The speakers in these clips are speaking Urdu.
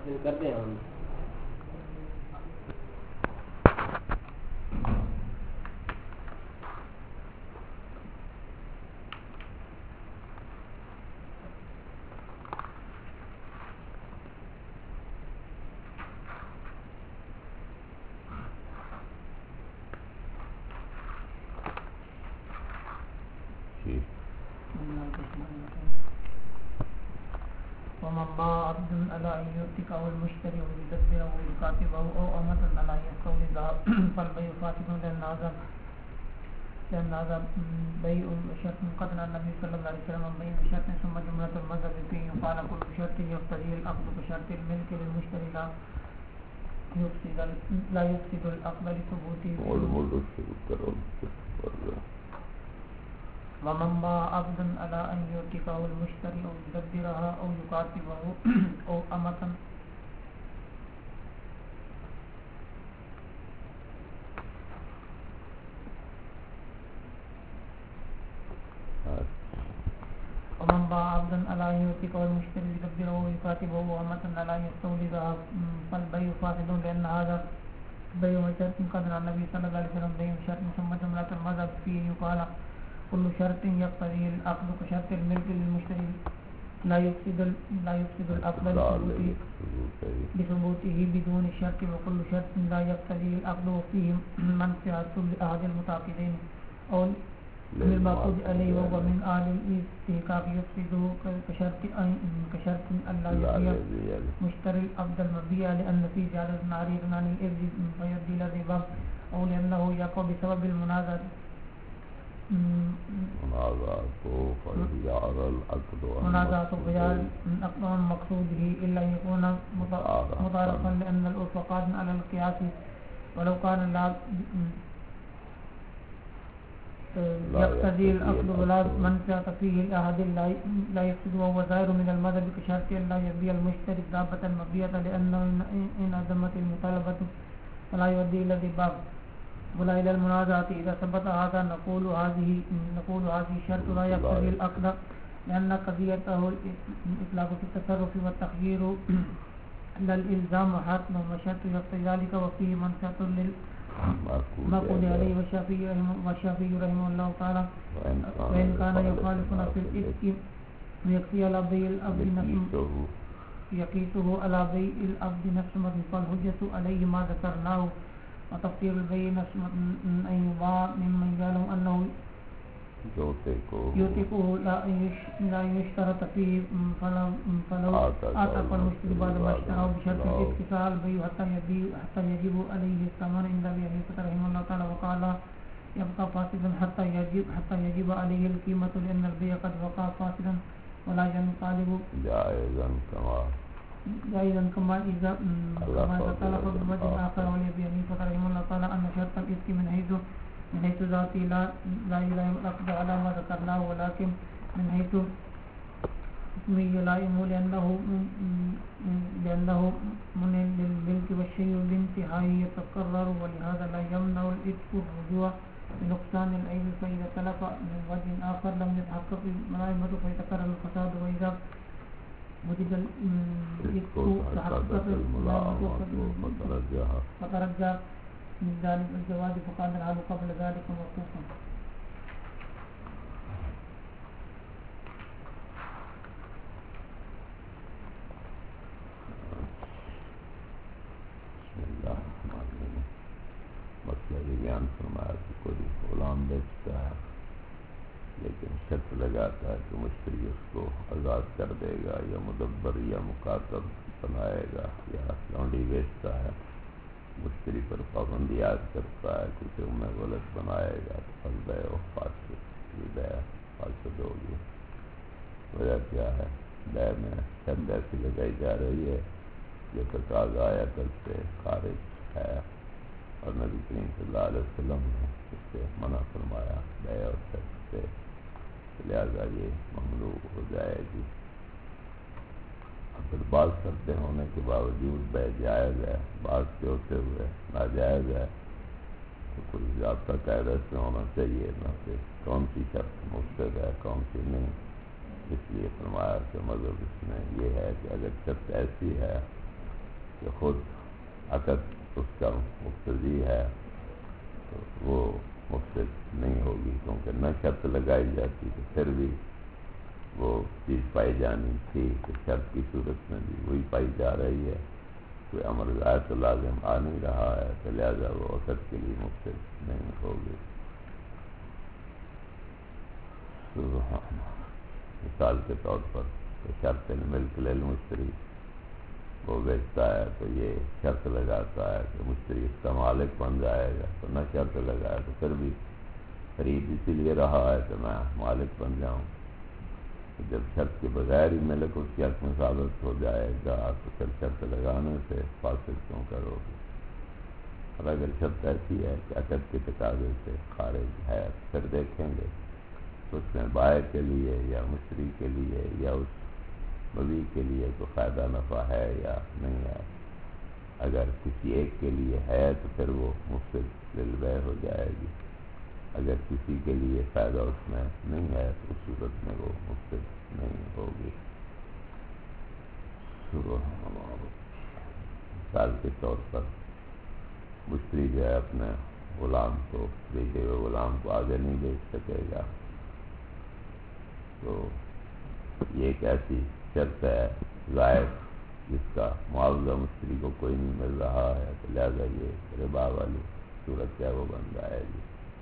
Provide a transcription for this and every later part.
کرتے ہیں ہم. ومن باع عبدا على أن يؤتك أو المشتري ويدبر أو يكاتبه أو أمة على أن يستولدها فالبيع فاسد لأن هذا بيع شرط قد نهى النبي صلى الله عليه وسلم عن بيع شرط ثم جملة المذهب فيه قال كل شرط يقتضي العقد كشرط الملك للمشتري لا يفسد العقد لثبوته. ومن باع عبدا على أن يؤتكه المشتري أو يدبرها أو يكاتبه أو أمة ومن باع عبدا على أن يؤتكه المشتري يدبره أو يكاتبه أو أمة على أن يستولدها فالبيع فاسد لأن هذا بيع شرط قد نهى النبي صلى الله عليه وسلم بيع شرط ثم جملة المذهب فيه يقال كل شرط يقتضي العقد كشرط الملك للمشتري لا يفسد العقد لثبوته بدون الشرط وكل شرط لا يقتضي العقد وفيه منفعة لأحد المتعاقدين أو للمعقود عليه وهو من أهل الاستحقاق يفسده كشرط أن لا يبيع مشتري العبد المبيع لأن في جعل عريض عن الإرض فيؤدي إلى الربا أو لأنه يقع بسبب المنازعة بجعل العقد عن مقصوده إلا أن يكون متعارفا لأن العرف قادم على القياس ولو كان يقتضي العقد ولا منفعة فيه لأحد لا يفسد وهو ظاهر من المذهب كشرط أن لا يبيع المشتري دابة مبيعة لأنه إن عدمت المطالبة فلا يؤدي إلى الربا ولا إلى المنازعة. إذا ثبت هذا نقول هذه شرط لا يقتضي العقد لأن قضيته الإطلاق في التصرف والتخيير لا الإلزام وحتم وشرط يقتضي ذلك وفيه منفعة للمعقود عليه والشافعي رحمه الله تعالى وإن كان يخالفنا في الإفك ويكفي على بيع العبد نفسه يقيسه على بيع العبد نفسه فالحجة عليه ما ذكرناه وتفسير البيع نفسه أن يباع ممن يعلم أنه يوثقه لا يشترط فيه فلو أعتق المشتري بعد ما اشتراه بشرط الاتصال البيع حتى يجب عليه الثمن عند أبي حنيفة رحمه الله تعالى وقال يبقى فاسدا حتى يجب عليه القيمة لأن البيع قد وقع فاسدا ولا ينقلب جائزا كما إذا تلف بوجه آخر ولأبي حنيفة رحمه الله تعالى أن شرط الإفك من حيث ذاتي لا يلائم العقد على ما ذكرناه ولكن من حيث اسمه يلائم لأنه من للملك والشيء بانتهائه يتكرر ولهذا لا يمنع الإفك الرجوع بنقصان العيب فإذا تلف من وجه آخر لم يتحقق الملائمة فيتكرر الفساد وإذا وجد الإفك تحققت الملائمة فترجع من جانب الجواز فقال الحال قبل ذلك موقوفا. بسم اللہ الرحمن الرحیم. مسئلہ یہ بیان فرمایا کہ کوئی غلام بیچتا ہے لیکن شرط لگاتا ہے کہ مشتری اس کو آزاد کر دے گا یا مدبر یا مکاتب بنائے گا یا لونڈی بیچتا ہے مشتری پر پابندی عائد کرتا ہے کیونکہ میں غلط بنائے گا تو فالبیع فاسد ہوگی. وجہ کیا ہے؟ بیع میں شرط ایسی لگائی جا رہی ہے جو تقاضا عقل سے خارج ہے اور نبی کریم صلی اللہ علیہ وسلم نے اس سے منع فرمایا بیع اور شرط سے، لہٰذا یہ ممنوع ہو جائے گی. پھر بعض شرطیں ہونے کے باوجود بیع جائز ہے، بعض کے ہوتے ہوئے ناجائز ہے، تو کوئی ضابطہ قاعدہ سے ہونا چاہیے نہ کہ کون سی شرط مفسد ہے کون سی نہیں. اس لیے فرمایا کہ مذہب اس میں یہ ہے کہ اگر شرط ایسی ہے کہ خود عقد اس کا مقتضی ہے تو وہ مفسد نہیں ہوگی، کیونکہ نہ شرط لگائی جاتی تو پھر بھی وہ چیز پائی جانی تھی کہ شرط کی صورت میں بھی وہی پائی جا رہی ہے، کوئی امر غائب تو لازم آ نہیں رہا ہے، تو لہٰذا وہ عقد کے لیے مفسد نہیں ہوگی۔ مثال کے طور پر شرط الملک للمشتری، وہ بیچتا ہے تو یہ شرط لگاتا ہے کہ مشتری اس کا مالک بن جائے گا، تو نہ شرط لگائے تو پھر بھی خرید اسی لیے رہا ہے کہ میں مالک بن جاؤں۔ جب شرط کے بغیر ہی ملک اس کی حق میں ثابت ہو جائے گا تو پھر شرط لگانے سے فاسد کیوں کرو گے؟ اور اگر شرط ایسی ہے کہ عقد کے تقاضے سے خارج ہے پھر دیکھیں گے تو اس میں بائع کے لیے یا مشتری کے لیے یا اس مبیع کے لیے تو فائدہ نفع ہے یا نہیں ہے۔ اگر کسی ایک کے لیے ہے تو پھر وہ مفسد للبیع ہو جائے گی، اگر کسی کے لیے فائدہ اس میں نہیں ہے تو اس صورت میں وہ مفسد نہیں ہوگی۔ مثال کے طور پر مشتری جو ہے اپنے غلام کو، بیچے ہوئے غلام کو آگے نہیں بیچ سکے گا، تو یہ ایک ایسی شرط ہے غائب جس کا معاوضہ مشتری کو کوئی نہیں مل رہا ہے، تو لہٰذا یہ ربا والی صورت کیا وہ بن جائے گی۔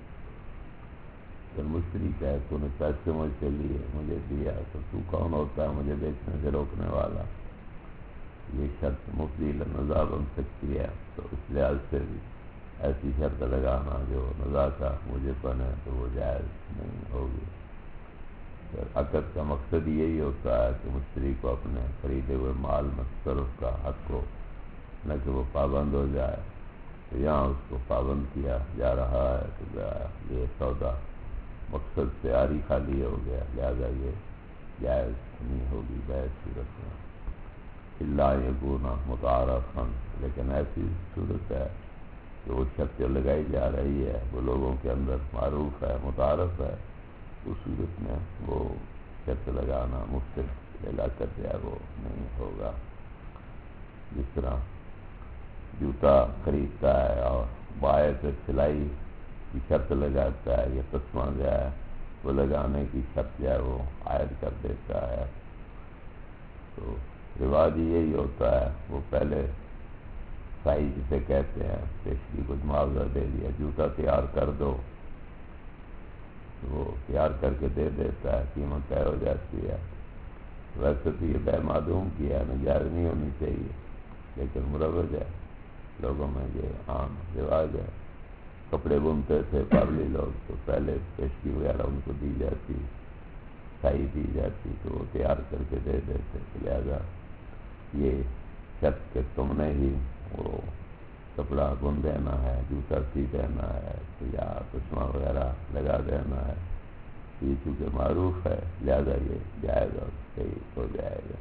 اگر مشتری کہے تو نے پیسے مجھ سے لیے مجھے دیا تو تو کون ہوتا ہے مجھے بیچنے سے روکنے والا؟ یہ شرط مفضی للنزاع بن سکتی ہے، تو اس لحاظ سے بھی ایسی شرط لگانا جو نزاع کا موجب بنے تو وہ جائز نہیں ہوگی۔ عقد کا مقصد یہی ہوتا ہے کہ مشتری کو اپنے خریدے ہوئے مال میں تصرف کا حق ہو، نہ کہ وہ پابند ہو جائے، تو یہاں اس کو پابند کیا جا رہا ہے تو یہ سودا مقصد سے عاری خالی ہو گیا، لہذا یہ جائز نہیں ہوگی بیع صورت میں۔ الا یکون متعارفا، لیکن ایسی صورت ہے کہ وہ شرط جو لگائی جا رہی ہے وہ لوگوں کے اندر معروف ہے، متعارف ہے، اس صورت میں وہ شرط لگانا مفسد علاقت ہے وہ نہیں ہوگا۔ جس طرح جوتا خریدتا ہے اور بائع سے سلائی کی شرط لگاتا ہے یا تسمہ جو ہے وہ لگانے کی شرط جو ہے وہ عائد کر دیتا ہے، تو رواج یہی ہوتا ہے وہ پہلے سائی جسے کہتے ہیں پیشگی کچھ معاوضہ دے دیا، جوتا تیار کر دو، تو وہ تیار کر کے دے دیتا ہے، قیمت طے ہو جاتی ہے۔ ویسے تو یہ بے معدوم کی ہے، نجائز نہیں ہونی چاہیے، لیکن مروج ہے، لوگوں میں یہ عام رواج ہے۔ کپڑے بنتے تھے پابلی لوگ تو پہلے پیشگی وغیرہ ان کو دی جاتی، سائی دی جاتی، تو وہ تیار کر کے دے دیتے، لہذا یہ شرط کہ تم نے ہی وہ کپڑا بن دینا ہے، جوتا سی دینا ہے یا چشمہ وغیرہ لگا دینا ہے، یہ چونکہ معروف ہے لہذا یہ جائز اور صحیح ہو جائے گا۔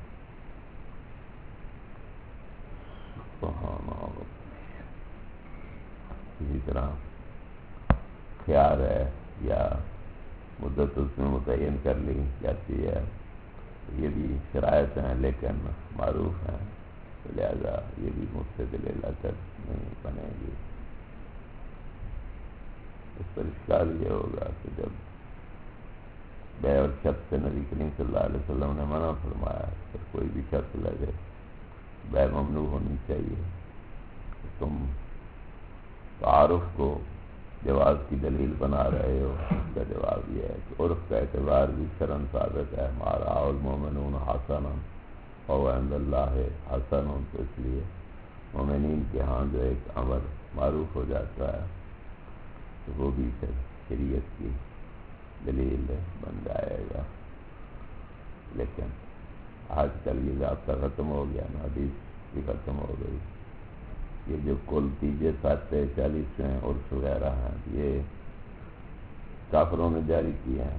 اسی طرح خیار ہے یا مدت اس میں متعین کر لی جاتی ہے، یہ بھی شرائط ہیں لیکن معروف ہیں، تو لہذا یہ بھی مفسد للعقد نہیں بنے گی۔ اس پر اشکال یہ ہوگا کہ جب بیع اور شرط سے نبی کریم صلی اللہ علیہ وسلم نے منع فرمایا، پھر کوئی بھی شرط لگے بیع ممنوع ہونی چاہیے، تم تعارف کو جواز کی دلیل بنا رہے ہو، اس کا جواب یہ ہے کہ عرف کا اعتبار بھی شرعاً ثابت ہے، ما رآہ المؤمنون حسنا فہو عند اللہ حسن، تو اس لیے مومنین کے ہاں جو ایک امر معروف ہو جاتا ہے تو وہ بھی پھر شریعت کی دلیل بن جائے گا۔ لیکن آج کل یہ ضابطہ ختم ہو گیا نا، حدیث بھی ختم ہو گئی، یہ جو کل تیجے ساتے 40 عرف وغیرہ ہیں یہ کافروں نے جاری کیے ہیں،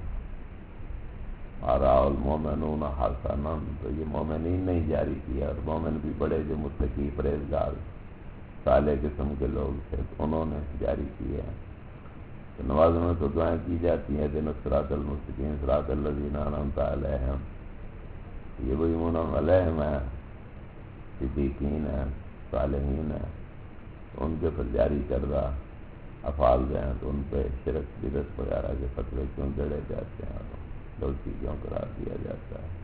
آراء المومنون حسنا، تو یہ مومنین نے ہی جاری کیا، اور مومن بھی بڑے جو متقی پرہیزگار صالح قسم کے لوگ تھے تو انہوں نے جاری کیے ہیں۔ تو نمازوں میں تو دعائیں کی جاتی ہیں اهدنا الصراط المستقیم صراط الذین انعمت علیہم، یہ وہی منعم علیہم ہیں، صدیقین ہیں، صالحین ہیں ان کے پر جاری کردہ افعال جو ہیں تو ان پہ شرک بدعت وغیرہ کے فتوے کیوں جڑے جاتے ہیں اور غلطی کیوں قرار دیا جاتا ہے؟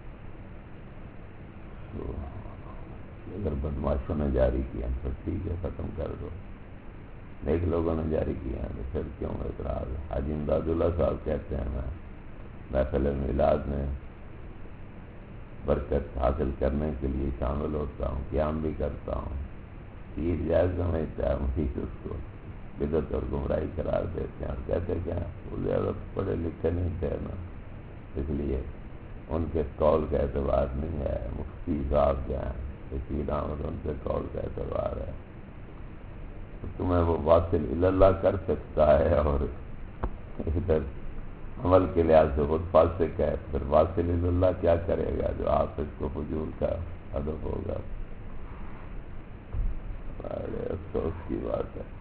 تو اگر بدماشوں نے جاری کیا تو ٹھیک ہے، ختم کر دو، نیک لوگوں نے جاری کیا تو پھر کیوں اعتراض؟ حاجی امداد اللہ صاحب کہتے ہیں میں محفل میلاد میں برکت حاصل کرنے کے لیے شامل ہوتا ہوں، قیام بھی کرتا ہوں، عید جائز سمجھتا ہے، مفید اس کو بدعت اور گمراہی قرار دیتے ہیں اور کہتے کیا وہ زیادہ پڑھے لکھے نہیں تھے نا، اس لیے ان کے قول کا اعتبار نہیں ہے، مفتی صاحب جو ہیں رشید احمد ان کے قول کا اعتبار ہے۔ تو تمہیں وہ واصل اللہ کر سکتا ہے اور ادھر عمل کے لحاظ سے خود فاسق ہے، پھر واصل اللہ کیا کرے گا جو حافظ کو فجور کا ہدف ہوگا؟ بڑے افسوس کی بات ہے۔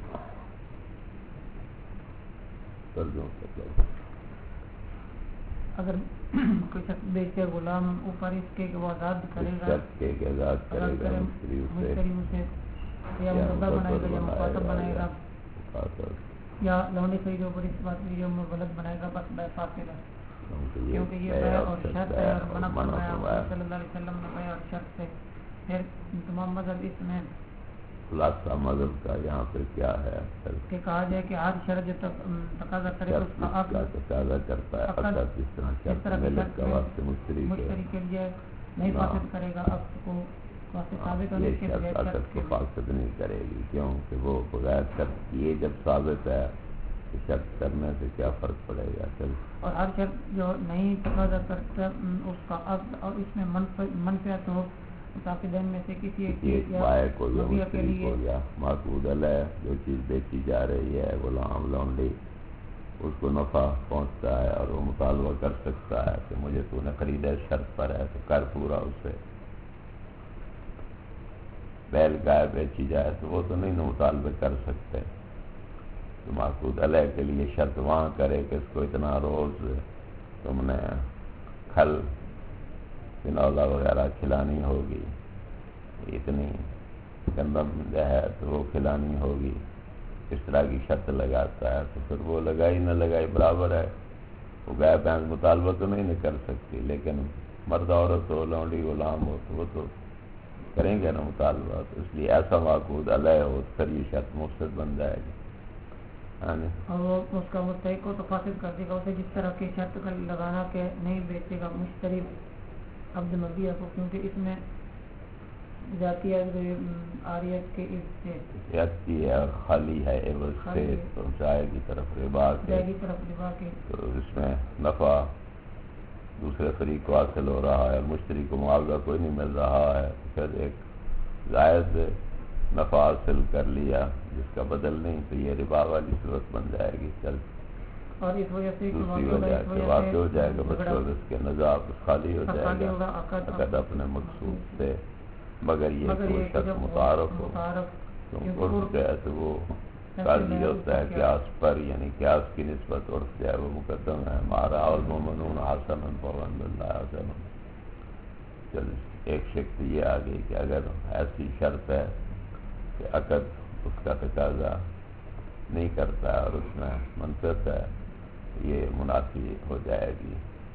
اگر کوئی شخص بیچے غلام اوپر اس کے وہ آزاد کرے گا، مشتری اسے یا مردہ بنائے گا یا مخاطب بنائے گا یا لونڈی خریدے اوپر اس بات کی جو غلط بنائے گا، بس بے فاصل ہے، کیونکہ یہ بیع اور شرط ہے اور منع فرمایا صلی اللہ علیہ وسلم نے بیع اور شرط سے۔ پھر تمام مذہب اس میں خلاصہ مذہب کا یہاں پہ کیا ہے کہ کہا جائے کہ ہر شرط جو تقاضا کرے اس کا عقد تقاضا کرتا ہے، عقد جس طرح شرط ملک کا واسطے مشتری کے لیے نہیں فاسد کرے گا، عقد کو واسطے ثابت ہونے کے بغیر عقد کو فاسد نہیں کرے گی، کیونکہ وہ بغیر شرط کیے جب ثابت ہے کہ شرط کرنے سے کیا فرق پڑے گا۔ اور ہر شرط جو نہیں تقاضا کرتا اس کا عقد اور اس میں منفعت ہو متعاقدین میں سے کسی ایک بائع کو یا مشتری کو یا معقود علیہ جو چیز بیچی جا رہی ہے غلام لونڈی، اس کو نفع پہنچتا ہے اور وہ مطالبہ کر سکتا ہے کہ مجھے تو نے خریدا شرط پر ہے تو کر پورا اس سے۔ بیل گائے بیچی جائے تو وہ تو نہیں مطالبے کر سکتے، تو معقود علیہ کے لیے شرط وہاں کرے کہ اس کو اتنا روز تم نے کھل پنولا وغیرہ کھلانی ہوگی، اتنی گندم جو ہے تو وہ کھلانی ہوگی، اس طرح کی شرط لگاتا ہے، تو پھر وہ لگائی نہ لگائی برابر ہے۔ وہ گائے بھینس مطالبہ تو نہیں کر سکتی، لیکن مرد عورت ہو، لونڈی غلام ہو تو وہ تو کریں گے نا مطالبہ، تو اس لیے ایسا معقود علیہ ہو پھر یہ شرط مفسد بن جائے گی۔ اور وہ اس کا مستحق کو تو فاسد کر دے گا اسے، جس طرح کی شرط کا لگانا کہ نہیں بیچے گا مشتری عبد مبیع کو، کیونکہ اس میں ذاتی عاریت کے کی ہے اور خالی ہے عوض سے تو جائے کی طرف ربا کے، تو اس میں نفع دوسرے فریق کو حاصل ہو رہا ہے، مشتری کو معاوضہ کوئی نہیں مل رہا ہے، پھر ایک زائد نفع حاصل کر لیا جس کا بدل نہیں، تو یہ ربا والی صورت بن جائے گی۔ چل اور اس وجہ سے دوسری وجہ سے واقع ہو جائے گا، بس اس کے نظام خالی ہو جائے گا عقد اپنے مقصود سے، مگر یہ کوئی شخص متعارف ہو، کیونکہ عرف جو ہے تو وہ قاضی ہوتا ہے قیاس پر، یعنی قیاس کی نسبت عرف جو ہے وہ مقدم ہے، ہمارا المؤمنون حسن فوند اللہ حسن۔ چل ایک شکل یہ آ گئی کہ اگر ایسی شرط ہے کہ عقد اس کا تقاضا نہیں کرتا ہے اور اس میں منفعت ہے، یہ منافی ہو جائے گی۔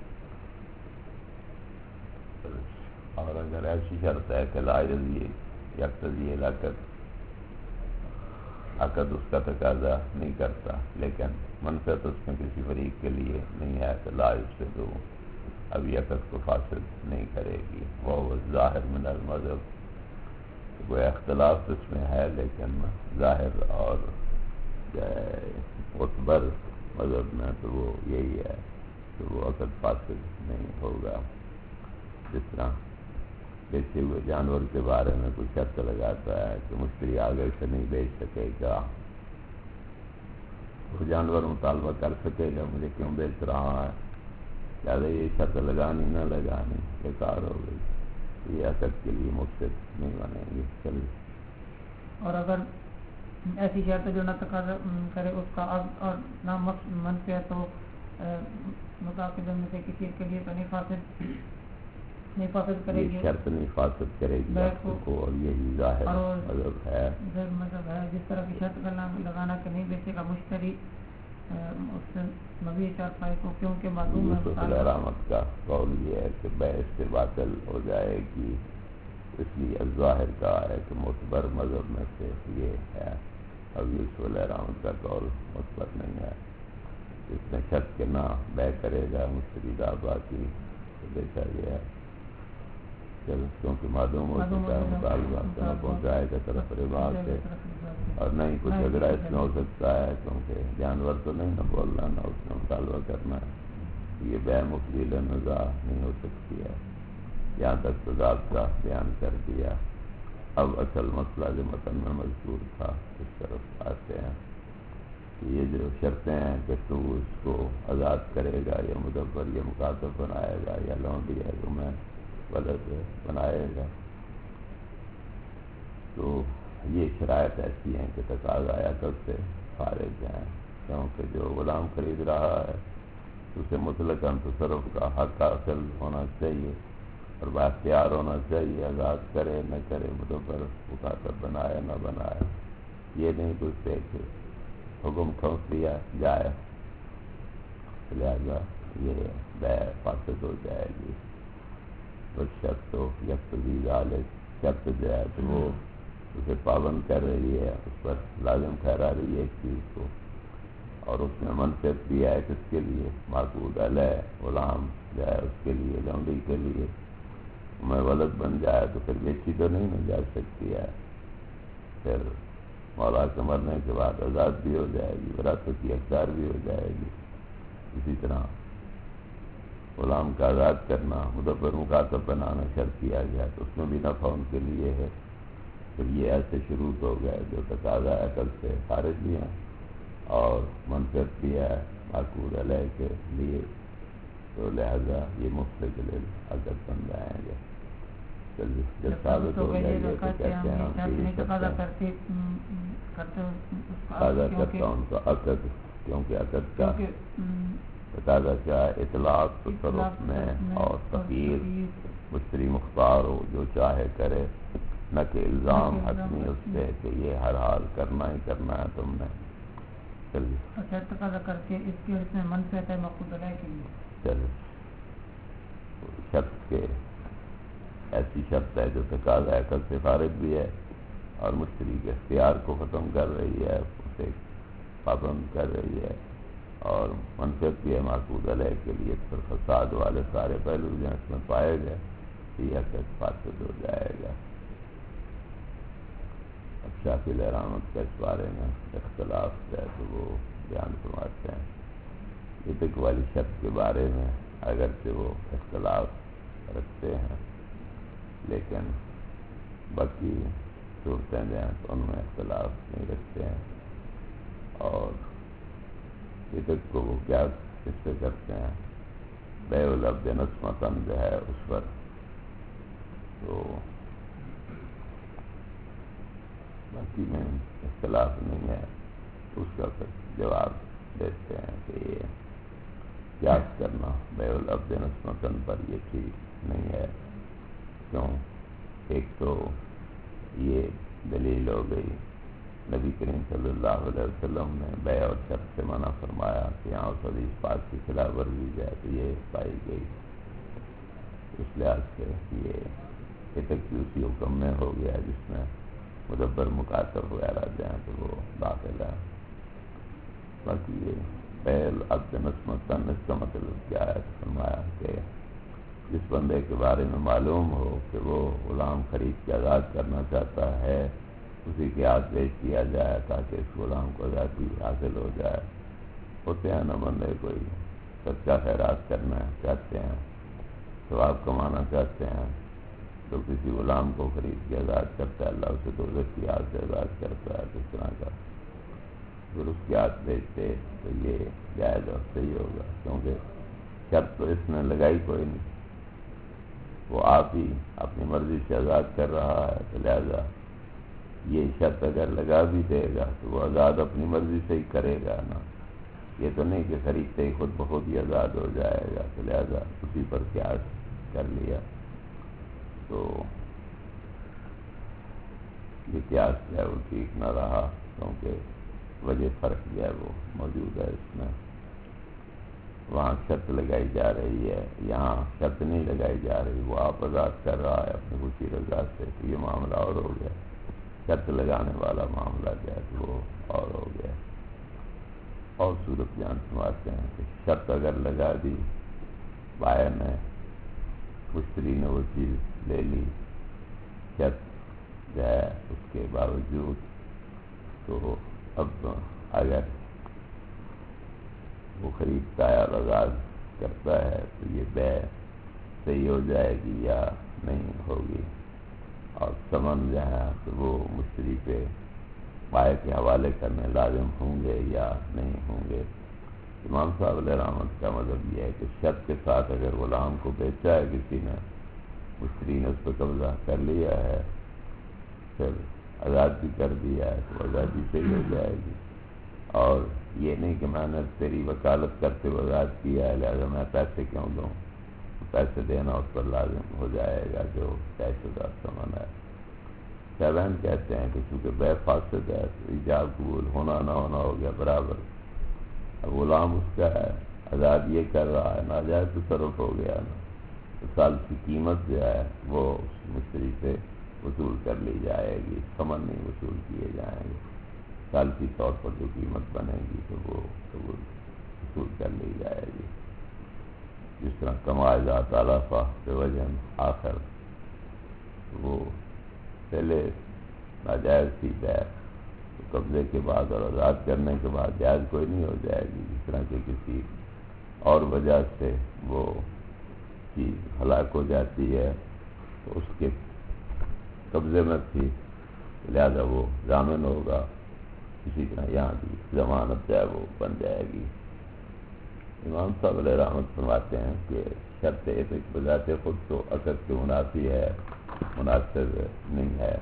اور اگر ایسی شرط ہے کہ لا یقتضی العقد، عقد اس کا تقاضا نہیں کرتا لیکن منفعت اس میں کسی فریق کے لیے نہیں ہے، تو لا یفسد، اب یہ عقد کو فاسد نہیں کرے گی۔ وہ ظاہر من المذہب، وہ اختلاف اس میں ہے لیکن ظاہر اور معتبر مذہب میں تو وہ یہی ہے کہ وہ عقد فاسد نہیں ہوگا۔ جس طرح بیچے ہوئے جانور کے بارے میں کوئی شرط لگاتا ہے کہ مشتری آگے سے نہیں بیچ سکے گا، وہ جانور مطالبہ کر سکے گا مجھے کیوں بیچ رہا ہے، لہٰذا یہ شرط لگانی نہ لگانی بیکار ہو گئی، یہ عقد کے لیے مفسد نہیں بنے گی۔ چلیے، اور اگر ایسی شرط جو نہ تقاضا کرے اس کا عقد اور نہ منفعت ہو متعاقدین میں سے کسی کے لیے تو نہیں فاسد، نہیں فاسد کرے یہ گی، شرط نہیں فاسد کرے گی عقد کو، اور یہی ظاہر مذہب ہے۔ مذہب ہے جس طرح کی شرط لگانا کہ نہیں بیچے گا مشتری اس مبیع چارپائی کو، کیونکہ معلوم ہے یوسف علیہ رحمت کا قول یہ ہے کہ بیع سے باطل ہو جائے گی، اس لیے ظاہر کہا ہے کہ معتبر مذہب میں سے یہ ہے۔ اب یوسف علیہ رحمت کا قول مثبت نہیں ہے، اس میں شرط کے نہ بیع کرے گا مشتری دابا کی، تو دیکھا یہ ہے کیونکہ معلوم ہو چکا ہے مطالبہ تو نہ پہنچائے گا طرف ربا سے، اور نہ ہی کچھ اگرہ اس میں ہو سکتا ہے، کیونکہ جانور تو نہیں نہ بولنا نہ اس میں مطالبہ کرنا ہے، یہ بیع مفضی نزاع نہیں ہو سکتی ہے۔ یہاں تک تو ضابطہ بیان کر دیا۔ اب اصل مسئلہ جو متن میں مذکور تھا اس طرف آتے ہیں کہ یہ جو شرطیں ہیں کہ تو اس کو آزاد کرے گا یا مدبر یا مکاتب بنائے گا یا لونڈی ہے تو میں ولد بنائے گا، تو یہ شرائط ایسی ہیں کہ تقاضا عقد سے خارج ہیں، کیونکہ جو غلام خرید رہا ہے اسے مطلقاً تصرف کا حق حاصل ہونا چاہیے اور بااختیار ہونا چاہیے، آزاد کرے نہ کرے، مدبر مکاتب بنائے نہ بنائے، یہ نہیں کچھ کہ حکم ٹھونس دیا جائے، لہذا یہ بیع فاسد ہو جائے گی۔ اور شرط تو یقتضی ذالک، شرط جو ہے تو وہ اسے پابند کر رہی ہے، اس پر لازم ٹھہرا رہی ہے ایک چیز کو، اور اس میں منصب بھی ہے کس کے لیے، معقود علیہ غلام جو ہے اس کے لیے، لونڈی کے لیے، میں ولد بن جائے تو پھر بیچی تو نہیں نہ جا سکتی ہے، پھر مولا کے مرنے کے بعد آزاد بھی ہو جائے گی، وراثت کی اقدار بھی ہو جائے گی۔ اسی طرح غلام کا آزاد کرنا، مدبر مکاتب بنانا شرط کیا گیا تو اس میں بھی نفع ان کے لیے ہے، پھر یہ ایسے شروط ہو گئے جو تقاضا عقد سے خارج بھی ہیں اور منصب بھی ہے معقود علیہ کے لیے، تو لہذا یہ مفسد للعقد بن جائیں گے۔ جب ثابت ہو جائے گا تو کہتے ہیں ہم یہ تقاضا کرتے کرتا ان کا عقد، کیونکہ عقد کا تقاضا کیا ہے، اطلاق تصرف میں اور تغییر، مشتری مختار ہو جو چاہے کرے، نہ کہ الزام حتمی اس سے کہ یہ ہر حال کرنا ہی کرنا ہے تم نے۔ چلیے تقاضا کر کے اس کے میں منفعت ہے مقصود علیہ کے لیے، چلیے شرط کے ایسی شرط ہے جو تقاضا عقد سے خارج بھی ہے اور مشتری کے اختیار کو ختم کر رہی ہے، اسے پابند کر رہی ہے، اور منفعت بھی ہے معقود علیہ کے لیے، پھر فساد والے سارے پہلو جو اس میں پائے گئے یہ عقد فاسد ہو جائے گا۔ اب شافعی علیہ رحمت کا اس بارے میں اختلاف ہے تو وہ بیان فرماتے ہیں، عتق والی شرط کے بارے میں اگرچہ وہ اختلاف رکھتے ہیں لیکن باقی صورتیں جو ہیں تو ان میں اختلاف نہیں رکھتے ہیں، اور عتق کو وہ کیا کس سے کرتے ہیں، بیع العبد نسمۃً جو ہے اس پر، تو باقی میں اختلاف نہیں ہے، اس کا پھر جواب دیتے ہیں کہ یہ قیاس کرنا بیع العبد نسمۃً پر یہ ٹھیک نہیں ہے، کیوں؟ ایک تو یہ دلیل ہو گئی نبی کریم صلی اللہ علیہ وسلم نے بیع اور شرط سے منع فرمایا کہ یہاں اس حدیث پاک کی خلاف ورزی جائے تو یہ پائی گئی، اس لحاظ سے یہ عتق کی اسی حکم میں ہو گیا جس میں مدبر مکاتب وغیرہ جائیں تو وہ داخل ہے۔ باقی یہ بیع العبد نسمۃً، اس کا مطلب کیا ہے؟ فرمایا کہ جس بندے کے بارے میں معلوم ہو کہ وہ غلام خرید کے آزاد کرنا چاہتا ہے اسی کے ہاتھ بیچ دیا جائے تاکہ اس غلام کو آزادی حاصل ہو جائے۔ ہوتے ہیں نہ بندے کوئی صدقہ خیرات کرنا چاہتے ہیں، ثواب کمانا چاہتے ہیں تو کسی غلام کو خرید کے آزاد کرتا ہے، اللہ اسے دوزخ کی آگ سے آزاد کرتا ہے، کس طرح کا پھر اس کے ہاتھ بیچتے تو یہ جائز اور صحیح ہوگا، کیونکہ شرط تو اس نے لگائی کوئی نہیں، وہ آپ ہی اپنی مرضی سے آزاد کر رہا ہے، تو لہذا یہ شرط اگر لگا بھی دے گا تو وہ آزاد اپنی مرضی سے ہی کرے گا نا، یہ تو نہیں کہ خریدتے ہی خود بخود ہی آزاد ہو جائے گا، تو لہذا اسی پر قیاس کر لیا۔ تو یہ قیاس جو ہے وہ ٹھیک نہ رہا، کیونکہ وجہ فرق جو ہے وہ موجود ہے اس میں۔ وہاں شرط لگائی جا رہی ہے، یہاں شرط نہیں لگائی جا رہی، وہ آپ آزاد کر رہا ہے اپنی خوشی رضا سے، تو یہ معاملہ اور ہو گیا۔ شرط لگانے والا معاملہ جو ہے تو وہ اور ہو گیا۔ اور صورت جان سنواتے ہیں کہ شرط اگر لگا دی بائع نے، مشتری نے وہ چیز لے لی، شرط جو ہے اس کے باوجود، تو اب اگر وہ خریدتا ہے اور آزاد کرتا ہے تو یہ بیع صحیح ہو جائے گی یا نہیں ہوگی، اور ثمن جو ہے تو وہ مشتری پہ بائع کے حوالے کرنے لازم ہوں گے یا نہیں ہوں گے۔ امام صاحب علیہ رحمت کا مذہب یہ ہے کہ شرط کے ساتھ اگر غلام کو بیچا ہے کسی نے، مشتری نے اس پہ قبضہ کر لیا ہے، پھر آزاد بھی کر دیا ہے تو آزادی صحیح ہو جائے گی، اور یہ نہیں کہ میں نے تیری وکالت کرتے ہوئے آزاد کیا ہے لہذا میں پیسے کیوں دوں، پیسے دینا اس پر لازم ہو جائے گا جو طے شدہ ثمن ہے۔ شیبین کہتے ہیں کہ چونکہ بیع فاسد ہے تو ایجاب قبول ہونا نہ ہونا ہو گیا برابر۔ اب غلام اس کا ہے، آزاد یہ کر رہا ہے، ناجائز تصرف ہو گیا نا، تو سال کی قیمت جو ہے وہ اس مشتری سے وصول کر لی جائے گی، ثمن نہیں وصول کیے جائیں گے، سال کی طور پر جو قیمت بنے گی تو وہ وصول کر لی جائے گی۔ جس طرح کما ذات علافہ بے وجہ آخر، وہ پہلے ناجائز تھی بیع، قبضے کے بعد اور آزاد کرنے کے بعد جائز کوئی نہیں ہو جائے گی۔ جس طرح کہ کسی اور وجہ سے وہ چیز ہلاک ہو جاتی ہے تو اس کے قبضے میں تھی لہذا وہ ضامن ہوگا، اسی طرح یہاں کی ضمانت جو ہے وہ بن جائے گی۔ امام صاحب علیہ رحمت فرماتے ہیں کہ شرط عتق بذات خود تو عقد کے منافی ہے، مناسب نہیں ہے،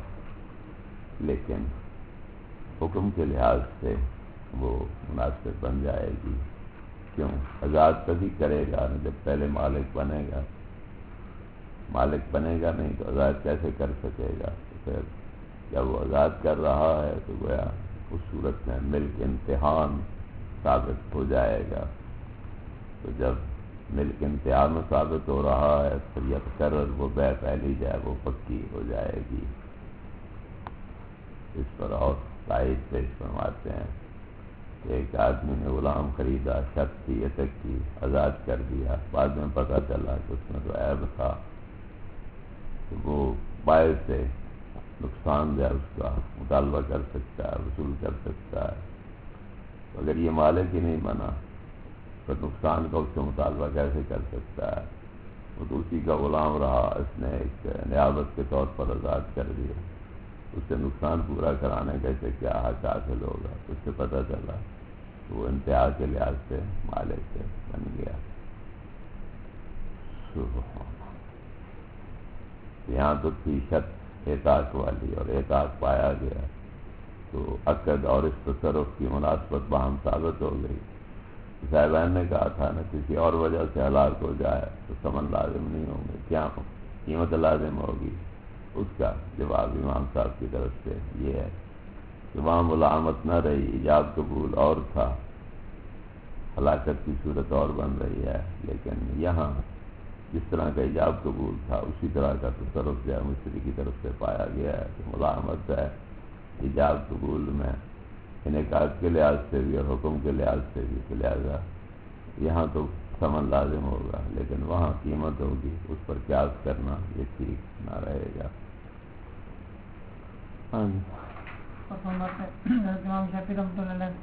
لیکن حکم کے لحاظ سے وہ مناسب بن جائے گی۔ کیوں؟ آزاد تبھی کرے گا جب پہلے مالک بنے گا، مالک بنے گا نہیں تو آزاد کیسے کر سکے گا؟ تو پھر جب وہ آزاد کر رہا ہے تو گویا اس صورت میں ملک امتحان ثابت ہو جائے گا، تو جب ملک امتحان میں ثابت ہو رہا ہے پھر یہ تقرر وہ بیع پہلی جائے وہ پکی ہو جائے گی۔ اس پر اور تائید پیش فرماتے ہیں کہ ایک آدمی نے غلام خریدا، شرط تھی عتق کی، آزاد کر دیا، بعد میں پتہ چلا کہ اس میں تو عیب تھا، تو وہ بائع سے نقصان جو ہے اس کا مطالبہ کر سکتا ہے، وصول کر سکتا ہے۔ تو اگر یہ مالک ہی نہیں بنا تو نقصان کا اس سے مطالبہ کیسے کر سکتا ہے؟ وہ تو اسی کا غلام رہا، اس نے ایک نیابت کے طور پر آزاد کر دیا، اس سے نقصان پورا کرانے کا اسے کیا حق حاصل ہوگا؟ اس سے پتہ چلا تو وہ انتہا کے لحاظ سے مالک بن گیا۔ یہاں تو تھی شرط اعتاق والی اور اعتاق پایا گیا تو عقد اور اس تصرف کی مناسبت باہم ثابت ہو گئی۔ صاحبان نے کہا تھا نا کسی اور وجہ سے ہلاک ہو جائے تو ثمن لازم نہیں ہوں گے، کیا قیمت لازم ہوگی؟ اس کا جواب امام صاحب کی طرف سے یہ ہے کہ وہاں ملامت نہ رہی، ایجاب قبول اور تھا، ہلاکت کی صورت اور بن رہی ہے، لیکن یہاں جس طرح کا ایجاب قبول تھا اسی طرح کا تصرف جو ہے مشتری کی طرف سے پایا گیا ہے، تو ملامت ہے ایجاب قبول میں انعقاد کے لحاظ سے بھی اور حکم کے لحاظ سے بھی، تو لہٰذا یہاں تو ثمن لازم ہوگا لیکن وہاں قیمت ہوگی، اس پر قیاس کرنا یہ ٹھیک نہ رہے گا۔ امام شافعی رحمۃ اللہ علیہ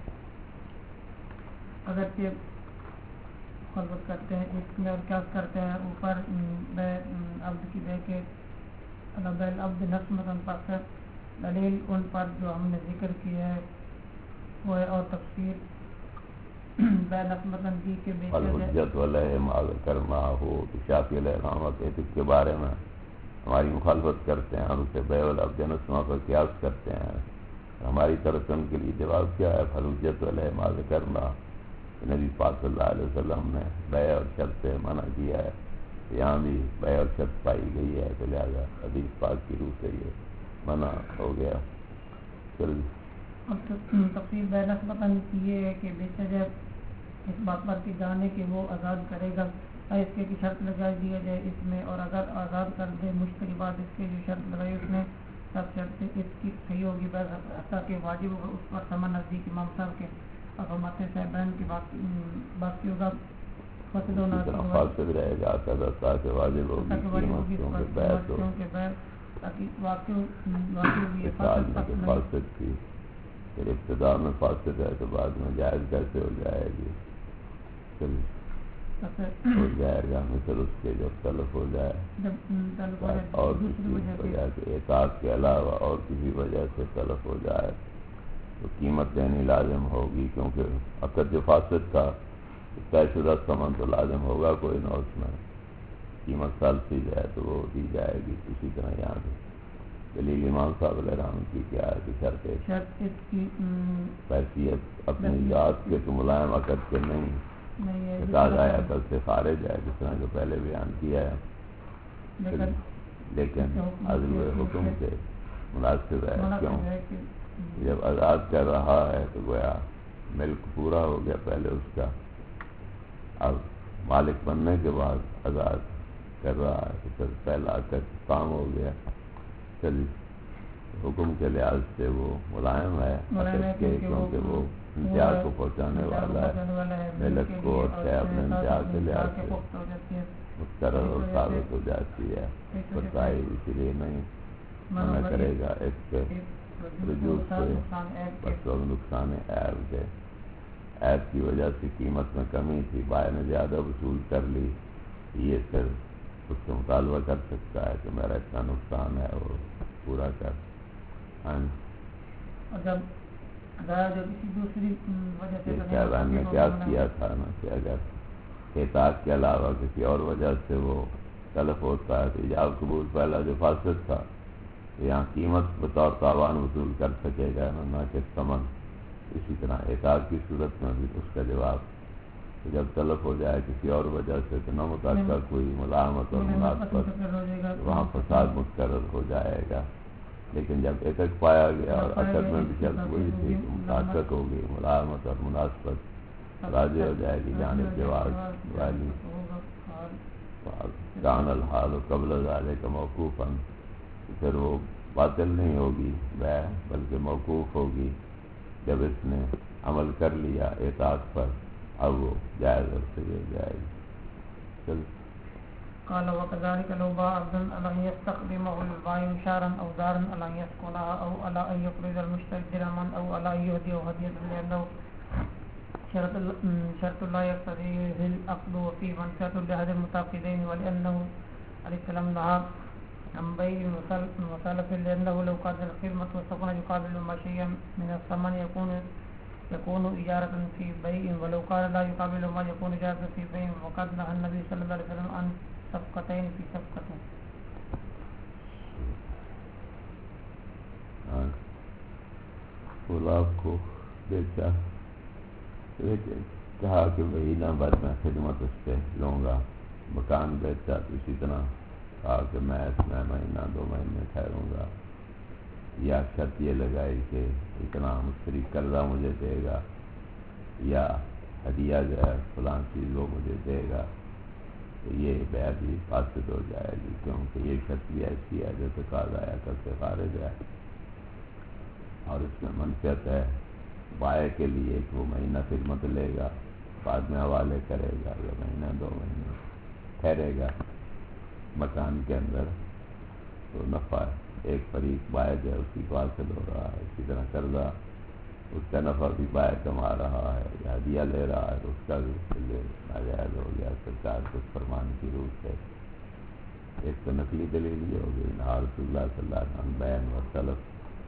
اگرچہ خلوت کرتے ہیں ایک میں اور قیاس کرتے ہیں اوپر عبد کی بے کے عبد نسمتاً پر دلیل ان پر جو ہم نے ذکر کی ہے وہ ہے، اور تفسیر بے نسمتاً کی کے بے الحجت علیہ ما ذکرنا ہو، تو شافعی علیہ رحمت عتق کے بارے میں ہماری مخالفت کرتے ہیں اور اسے بے العبد نسمہ پر قیاس کرتے ہیں۔ ہماری طرف سے ان کے لیے جواب کیا ہے؟ الحجت علیہ ما ذکرنا، نبی پاک صلی اللہ علیہ وسلم نے بیع اور شرط سے منع کیا ہے، یہاں بھی بیع اور شرط پائی گئی ہے، تو لہٰذا حدیث پاک کی روح سے یہ منع ہو گیا۔ اب تفصیل بیع نسبتاً یہ ہے کہ بیچا جائے اس بات پر کہ جانے کہ وہ آزاد کرے گا، اس کے کی شرط لگا دیا جائے اس میں، اور اگر آزاد کر دے مشتری بعد اس کے جو شرط لگائی اس نے، تب شرط اس کی صحیح ہوگی حتیٰ کہ واجب ہوگا اس پر ثمن نزدیک امام صاحب کے اور فرماتے صاحبین کی باقی ہوگا فصل و فاسد رہے گا تاکہ واجب ہوگی تاکہ واقعی فاسد کی، پھر ابتدا میں فاسد ہے تو بعد میں جائز کیسے ہو جائے گی؟ ہو جائے گا مثل اس کے جب تلف ہو جائے اور کسی وجہ سے اطاعت کے علاوہ اور کسی وجہ سے تلف ہو جائے تو قیمت دینی لازم ہوگی، کیونکہ عقد جو فاسد تھا طے شدہ ثمن تو لازم ہوگا کوئی نہ، اس میں قیمت سالسی جائے تو وہ دی جائے گی۔ اسی طرح یہاں بھی دلیل امام صاحب علیہ رحمۃ کی کیا ہے کہ شرط حیثیت اپنی ذات کے تو ملائم عقد کے نہیں، تازہ عقد سے خارج ہے، جس طرح جو پہلے بیان کیا ہے، لیکن عزل حکم سے مناسب ہے۔ کیوں؟ جب آزاد کر رہا ہے تو گویا ملک پورا ہو گیا پہلے اس کا، اب مالک بننے کے بعد آزاد کر رہا ہے تو پھر پہلا عقد کام ہو گیا۔ حکم کے لحاظ سے وہ ملائم ہے عقد کے، کیونکہ وہ انتہا کو پہنچانے والا ہے، ملک کو اور طے اپنے انتہا کے لحاظ سے مقرر اور ثابت ہو جاتی ہے، بتائی اسی لیے نہیں منع کرے گا اس کے رجوع سے، بس نقصان عیب کے، عیب کی وجہ سے قیمت میں کمی تھی، بائع نے زیادہ وصول کر لی، یہ پھر اس سے مطالبہ کر سکتا ہے کہ میرا اتنا نقصان ہے وہ پورا کر۔ جو کسی دوسری وجہ سے صاحبان نے قیاس کیا تھا نا کہ اگر اطاعت کے علاوہ کسی اور وجہ سے وہ تلف ہوتا ہے تو ایجاب قبول پہلا جو فاسد تھا تو یہاں قیمت بطور تاوان وصول کر سکے گا نہ کہ ثمن۔ اسی طرح اطاعت کی صورت میں بھی اس کا جواب کہ جب تلف ہو جائے کسی اور وجہ سے تو نہ متعلقہ کوئی ملامت اور مناسبت، وہاں فساد متقرر ہو جائے گا، لیکن جب عتق پایا گیا اور عقد میں بھی شرط وہی تھی کہ مطابقت ہوگی، ملامت اور مناسبت راضی ہو جائے گی جانب جواز والی، کان الحال قبل ذالک موقوفا، پھر وہ باطل نہیں ہوگی بیع بلکہ موقوف ہوگی، جب اس نے عمل کر لیا اطاعت پر اب وہ جائز اور صحیح جائے گی۔ قال وكذلك لو باع عبدا على ان يستخدمه البائع شارا او دارا على ان يسكنها او على ان يقرض المشتري درهما او على ان يهديه هدية لأنه شرط لا يقتضيه العقد وفيه منفعة لأحد المتعاقدين، ولأنه عليه السلام نهى عن بيع المسالف، لأنه لو كانت الخدمة والسكن يقابل ما شيئا من الثمن يكون إجارة في بيع، ولو كان لا يقابل ما يكون إجارة في بيع، وقد نهى النبي صلى الله عليه وسلم عن صفقتين في صفقة۔ گلاب کو بیچا، کہا کہ مہینہ بھر میں خدمت اس سے لوں گا، مکان بیچا تو اسی طرح کہا کہ میں اس میں مہینہ 2 مہینے ٹھہروں گا، یا شرط یہ لگائی کہ اتنا مشتری قرضہ مجھے دے گا یا ہدیہ جو ہے فلاں چیز وہ مجھے دے گا، تو یہ بیع بھی فاسد ہو جائے گی، کیونکہ یہ شرط بھی ایسی ہے جو تقاضا عقد سے خارج ہے، اور اس میں منفعت ہے بائع کے لیے کہ وہ مہینہ خدمت لے گا، بعد میں حوالے کرے گا، یا مہینہ 2 مہینے ٹھہرے گا مکان کے اندر، تو نفع ایک فریق بائع جو ہے اسی کو حاصل ہو رہا ہے، اسی طرح قرضہ اس کا نفع بھی بائع کما رہا ہے، یا ہدیہ لے رہا ہے تو اس کا بھی ناجائز ہو گیا سرکار کو فرمان کی روح سے۔ ایک تو نقلی دلیل یہ ہو گئی نہا رسول اللہ صلی اللہ علیہ وسلم بیع و سلف،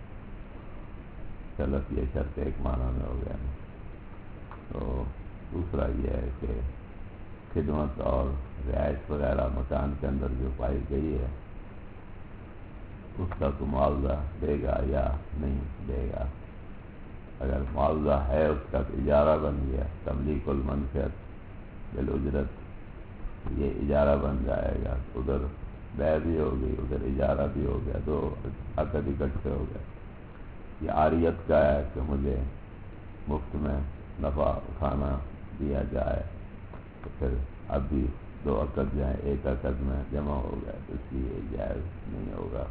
سلف یہ شرط ایک معنی میں ہو گیا، تو دوسرا یہ ہے کہ خدمت اور رعایت وغیرہ مکان کے اندر جو پائی گئی ہے اس کا تو معاوضہ دے گا یا نہیں دے گا، اگر معاوضہ ہے اس کا تو اجارہ بن گیا، تملیک المنفعت بالاجرت، یہ اجارہ بن جائے گا، ادھر بیع بھی ہو گئی، ادھر اجارہ بھی ہو گیا، دو عقد اکٹھے ہو گئے۔ یہ عاریت کا ہے کہ مجھے مفت میں نفع اٹھانا دیا جائے، تو پھر اب بھی دو عقد جو ہیں ایک عقد میں جمع ہو گئے، اس لیے جائز نہیں ہوگا۔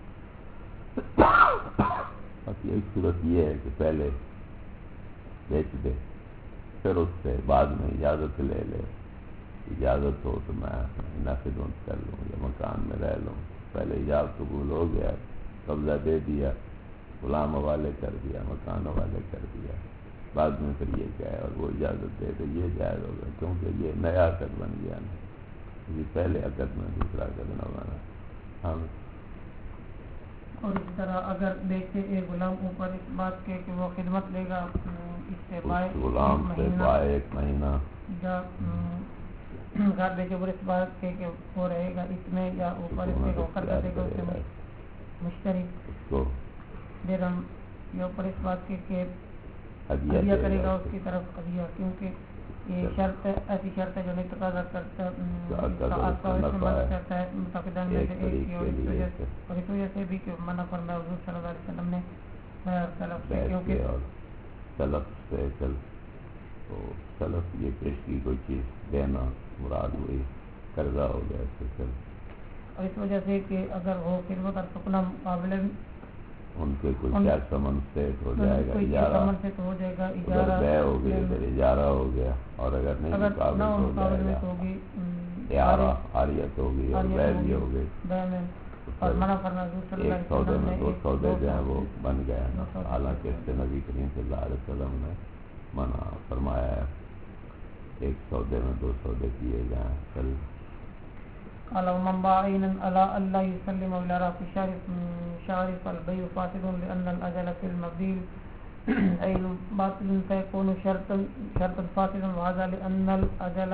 باقی ایک صورت یہ ہے کہ پہلے بیچ دے، پھر اس سے بعد میں اجازت لے لے، اجازت ہو تو میں مہینہ خدمت کر لوں یا مکان میں رہ لوں، پہلے ایجاب قبول ہو گیا، قبضہ دے دیا، غلام حوالے کر دیا، مکان حوالے کر دیا، بعد میں پھر یہ کیا ہے اور وہ اجازت دے تو یہ جائز ہوگا، کیونکہ یہ نیا عقد بن گیا نا، کسی پہلے عقد میں دوسرا عقد نہ بنا۔ ہم اور اس طرح اگر بیچے ایک غلام اوپر اس بات کے کہ وہ خدمت لے گا اس سے اس غلام سے پائے ایک مہینہ، یا گھر بیچے اوپر اس بات کے کہ وہ رہے گا اس میں، یا اوپر اس کے قرضہ دے گا اس سے مشتری اس کو درہم، یا اوپر اس بات کے کہ عطیہ کرے گا اس کی طرف عطیہ، کیونکہ یہ شرط ایسی شرط ہے جو نہیں تقاضا کرتا کرتا ہے متقدین میں سے ایک کی، اور اس وجہ سے بھی کہ منع فرمایا حضور صلی اللہ علیہ وسلم نے سلف سے، کیونکہ سلف سے تو سلف یہ پیشگی کوئی چیز دینا مراد ہوئی، قرضہ ہو گیا اس سے، اور اس وجہ سے کہ اگر وہ خدمت اور سپنا مقابلے ان کے کوئی کیا سمن سے ہو جائے گا، اجارہ ہو جائے گا، اجارہ بیع ہو گئی، ادھر اجارہ ہو گیا، اور اگر نہیں مقابل ہو جائے گا اعارہ عاریت ہو گئی اور بیع بھی ہو گئی، اور منع فرمایا حضور صلی اللہ ایک علیہ سودے وسلم میں نے دو سودے جو ہیں وہ بن گئے ہیں، حالانکہ اس سے نبی کریم صلی اللہ علیہ وسلم نے منع فرمایا ہے ایک سودے میں دو سودے کیے جائیں۔ چل قال ومن باع عينا على الا يسلم الى راس شهر فالبيع فاسد لان الاجل في المبيع عين باطل فيكون شرطا فاسدا، وهذا لان الاجل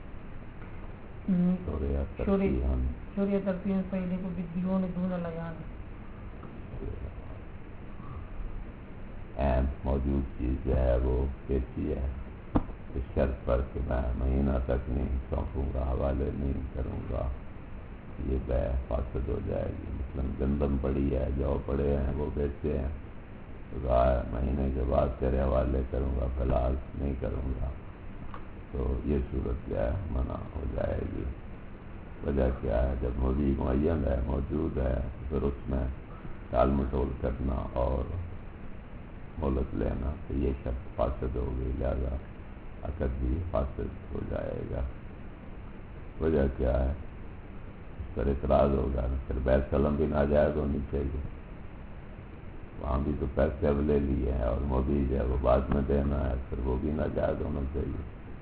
شرع ترتيب فيليق بالديون دون العيان۔ عین موجود چیز جو ہے وہ کیسی ہے، اس شرط پر کہ میں مہینہ تک نہیں سونپوں گا، حوالے نہیں کروں گا، یہ بیع فاسد ہو جائے گی۔ مثلاً گندم پڑی ہے، جو پڑے ہیں وہ بیچے ہیں، تو کہا ہے مہینے کے بعد تیرے حوالے کروں گا، فی الحال نہیں کروں گا، تو یہ صورت کیا ہے منع ہو جائے گی۔ وجہ کیا ہے، جب مبیع معین ہے، موجود ہے، پھر اس میں ٹال مٹول کرنا اور مہلت لینا تو یہ شرط فاسد ہو گئی، لہذا عقد بھی فاسد ہو جائے گا۔ وجہ کیا ہے، اس پر اعتراض ہوگا، پھر بیع سلم بھی ناجائز ہونی چاہیے، وہاں بھی تو پیسے اب لے لیے ہیں اور مبیع ہے وہ بعد میں دینا ہے، پھر وہ بھی ناجائز ہونا چاہیے۔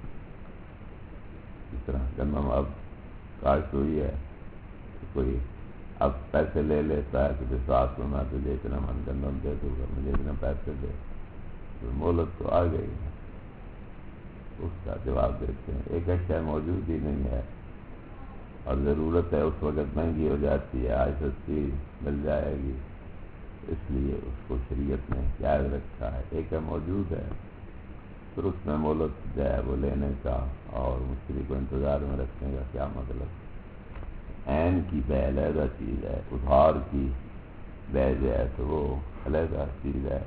اس طرح گندم اب کاشت ہوئی ہے، کوئی اب پیسے لے لیتا ہے کہ ساتھ میں میں تجھے اتنا من گندم دے دوں گا، مجھے اتنا پیسے دے، تو مہلت تو آ گئی ہے، اس کا جواب دیتے ہیں ایک اشیاء موجود ہی نہیں ہے اور ضرورت ہے، اس وقت مہنگی ہو جاتی ہے، آج سستی مل جائے گی، اس لیے اس کو شریعت نے جائز رکھا ہے۔ ایک ہے موجود ہے، پھر اس میں مہلت جو ہے وہ لینے کا اور مشتری کو انتظار میں رکھنے کا کیا مطلب۔ عین کی بیع علیحدہ چیز ہے، ادھار کی بیع جو ہے تو وہ علیحدہ چیز ہے،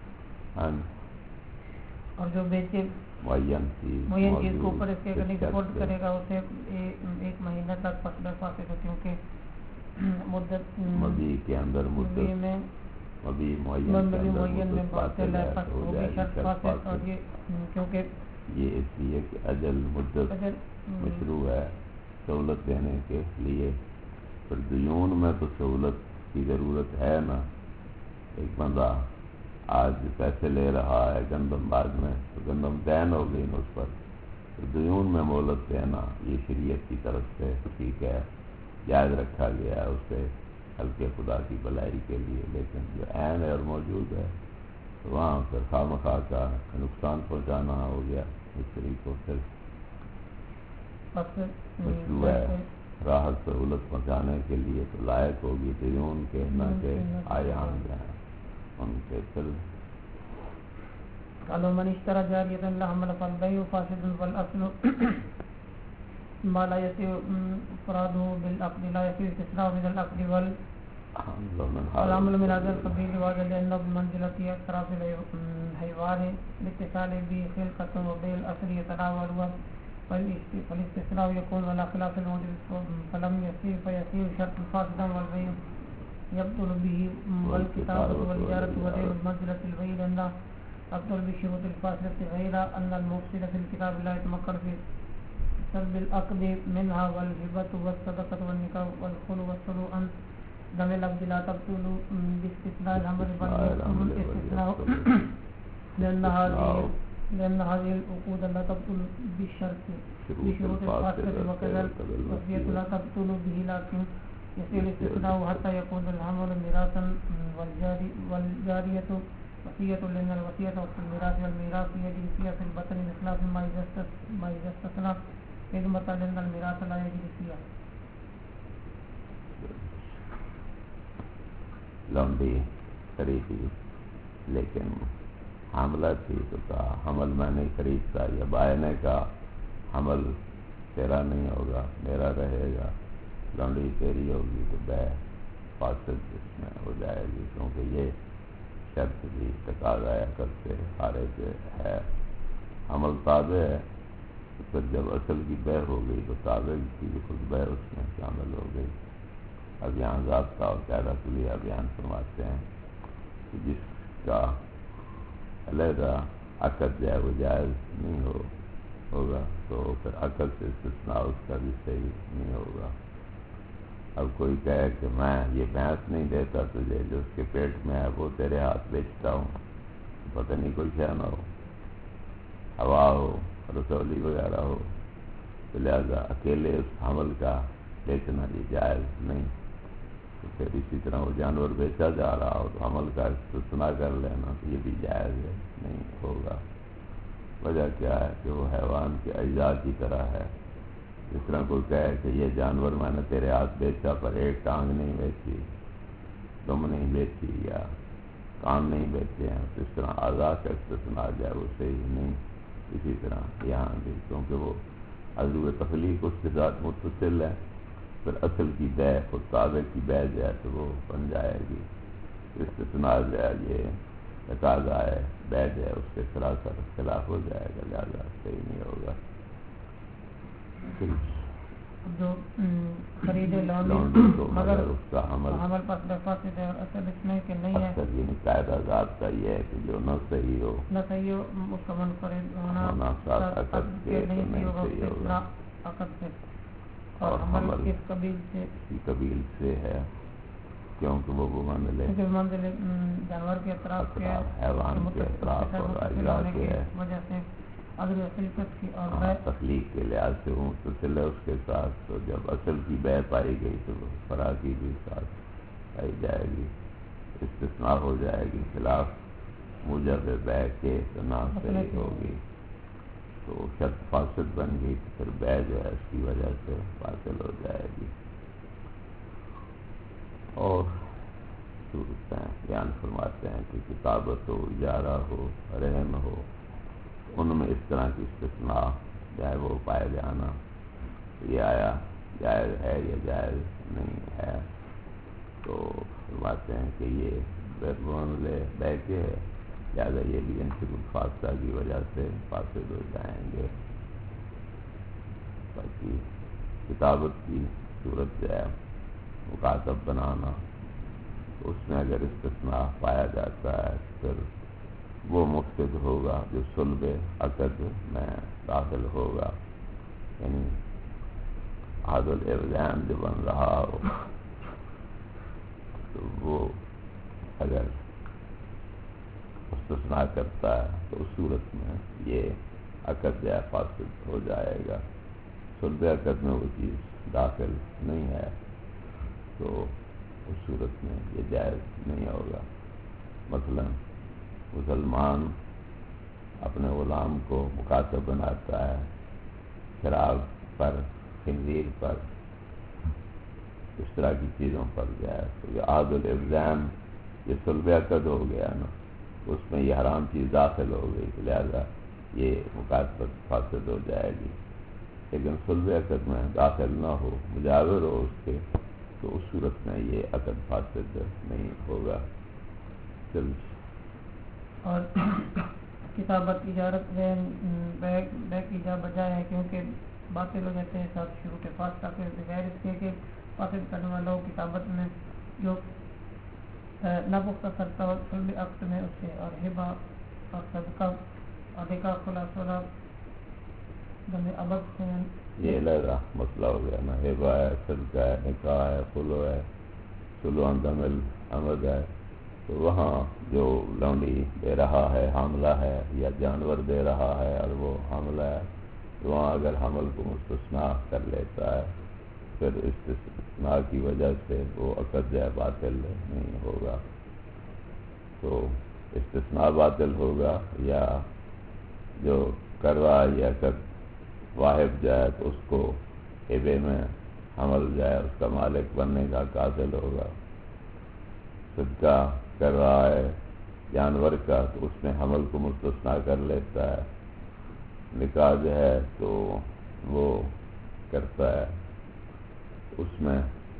اور جو بیچے معین چیز کے اوپر اس کے اگر نہیں سپورٹ کرے گا اسے ایک مہینہ تک فصل فاسد ہے، کیونکہ مدت مبیع کے اندر مدت میں مبیع معین میں باطل ہے، وہ بھی شرط فاسد، اور یہ کیونکہ یہ اس لیے کہ اجل مدت مشروع ہے سہولت دینے کے لیے، پھر دیون میں تو سہولت کی ضرورت ہے نا، ایک بندہ آج پیسے لے رہا ہے گندم، بعد میں تو گندم دین ہو گئی نا اس پر، تو دیون میں مہلت دینا یہ شریعت کی طرف سے ٹھیک ہے، جائز رکھا گیا ہے اسے ہلکے خدا کی بھلائی کے لیے، لیکن جو عین ہے اور موجود ہے تو وہاں پھر خواہ مخواہ کا نقصان پہنچانا ہو گیا مشتری کو، پھر مشروع ہے راحت سہولت پہنچانے کے لیے تو لائق ہوگی دیون کے، نہ کہ آیان جائیں ان کے۔ پھر قالوا من اشترى جارية لا حمل فالبيع فاسد، والاصل ما لا يصير إفراده بالعقد لا يصير استثناء من العقد والعمل من هذا القبيل وهذا لأنه بمنزلة أطراف الحيوان لاتصال به خلقة وبين الأصل يتناولها فالاستثناء يكون على خلاف الموجب فلم يصير فيصير شرط فاسدا والبيع يبطل به والكتابة والإجارة ودين بمنزلة البيع لأنه أبطل بشروط الفاسدة غير أن المفسد في الكتاب لا يتمكن في سلب العقد منها والهبة والصدقة والنكاح والخلو والصلو عن دم العبد لا تبطل باستثناء العمل بل يبطل الاستثناء لأن هذه العقود لا تبطل بشروط الفاسدة وكذا الوصية لا تبطل به لكن يصير الاستثناء حتى يكون العمل ميراثا والجارية وصية لأن الوصية في الميراث والميراث يجري فيها في البطن بخلاف ما إذا استثنى خدمة لأن الميراث لا يجري فيها. لمبی خریدی لیکن حاملہ تھی تو کہا حمل میں نہیں خریدتا، یا بائے نے کہا حمل تیرا نہیں ہوگا میرا رہے گا، لمڑی تیری ہوگی تو بے فاسد اس میں ہو جائے گی، کیونکہ یہ شرط بھی تقاضا عقد سے خارج ہے۔ حمل تابع ہے، پھر جب اصل کی بے ہو گئی تو تابع کی خود بے اس میں شامل ہو گئی۔ اب یہاں ضابطہ اور قاعدہ کلیہ بیان فرماتے ہیں کہ جس کا علیحدہ عقد جو ہے وہ جائز نہیں ہوگا تو پھر عقد سے استثناء اس کا بھی صحیح نہیں ہوگا۔ اب کوئی کہے کہ میں یہ بھینس نہیں دیتا تجھے جو اس کے پیٹ میں ہے وہ تیرے ہاتھ بیچتا ہوں، پتہ نہیں کوئی شے نہ ہو، ہوا ہو، رسولی وغیرہ ہو، تو لہٰذا اکیلے اس حمل کا بیچنا یہ جائز نہیں۔ تو پھر اسی طرح وہ جانور بیچا جا رہا ہو تو حمل کا استثناء کر لینا تو یہ بھی جائز نہیں ہوگا۔ وجہ کیا ہے کہ وہ حیوان کے اجزاء کی طرح ہے۔ جس طرح کوئی کہے کہ یہ جانور میں نے تیرے ہاتھ بیچا پر ایک ٹانگ نہیں بیچی، دم نہیں بیچی یا کان نہیں بیچے ہیں، تو اس طرح اعضاء کا استثناء جائے وہ صحیح نہیں۔ اسی طرح یہاں بھی کیونکہ وہ عضو تخلیق اس کے ساتھ متصل ہے، پھر اصل کی بے خود تابع کی بے جو ہے تو وہ بن جائے گی۔ استثناء جو ہے یہ تقاضا ہے بے جو ہے اس کے سراسر خلاف ہو جائے گا، لہٰذا صحیح نہیں ہوگا۔ جو خریدے لونڈی مگر اس کا حمل پس فاسد ہے اور اصل اس میں کہ نہیں ہے، یعنی قاعدہ ضابطہ یہ ہے کہ جو نہ صحیح ہو اس کا منفرد ہونا عقد کے نہیں صحیح ہوگا، عقد سے اور حمل اس قبیل سے ہے کیونکہ وہ منزل جانور کے اطراف کے حیوان کے اطراف اور اجزاء کے ہے، وجہ سے اگر خلقت کی اور تخلیق کے لحاظ سے متصل ہے اس کے ساتھ، تو جب اصل کی بے پائی گئی تو فرا کی بھی ساتھ پائی جائے گی، استثناء ہو جائے گی، خلاف موجب بے کے تو نہ صحیح ہوگی، تو شرط فاسد بن گئی تو پھر بے جو ہے اس کی وجہ سے فاصل ہو جائے گی۔ اور صورتیں بیان فرماتے ہیں کہ کتابت ہو، اجارہ ہو، رہن ہو، ان میں اس طرح کی استثناء چاہے وہ پائے جانا یہ آیا جائز ہے یا جائز نہیں ہے، تو فرماتے ہیں کہ یہ بے کے ہے، لہٰذا یہ بھی انشاء الفاصلہ کی وجہ سے فاسد ہو جائیں گے۔ باقی کتابت کی صورت جو ہے مکاتب بنانا، تو اس میں اگر استثناء پایا جاتا ہے پھر وہ مفسد ہوگا جو صلب عقد میں داخل ہوگا، یعنی عہد الارغام جو بن رہا ہو تو وہ اگر استثناء کرتا ہے تو اس صورت میں یہ عقد یا فاسد ہو جائے گا۔ صلب عقد میں وہ چیز داخل نہیں ہے تو اس صورت میں یہ جائز نہیں ہوگا۔ مثلاً مسلمان اپنے غلام کو مکاتب بناتا ہے شراب پر، خنزیر پر، اس طرح کی چیزوں پر جائے تو یہ عہد الالزام یہ صلب عقد ہو گیا نا، اس میں یہ حرام چیز داخل ہو گئی، لہذا یہ مکاتبت فاسد ہو جائے گی۔ لیکن صلح عقد میں داخل نہ ہو، مجاور ہو اس کے، تو اس صورت میں یہ عقد فاسد نہیں ہوگا. اور کتابت اجارت بے کی جا بجائے ہے، کیونکہ باطل ہو جاتے ہیں ساتھ شروع کے پاس، تاکہ بغیر اس کے فاسد کرنے والا ہو کتابت میں جو نہ پختہ کرتا ہو صلح عقد میں اس سے. اور ہبہ اور صدقہ آگے کا خلاصہ دم ابد سے یہ لگا مسئلہ ہو گیا نا. ہبہ ہے، صدقہ ہے، نکاح ہے، خلو ہے، خلو دم العمد ہے. تو وہاں جو لونڈی دے رہا ہے حاملہ ہے، یا جانور دے رہا ہے اور وہ حاملہ ہے، تو وہاں اگر حمل کو مستثنیٰ کر لیتا ہے پھر استثناء کی وجہ سے وہ عقد جو ہے باطل نہیں ہوگا. تو استثناء باطل ہوگا، یا جو کر رہا ہے یہ عقد واحد جو ہے تو اس کو ہبے میں حمل جو ہے اس کا مالک بننے کا قابل ہوگا. صدقہ کر رہا ہے جانور کا تو اس میں حمل کو مستثنیٰ کر لیتا ہے. نکاح جو ہے تو وہ کرتا ہے، اس میں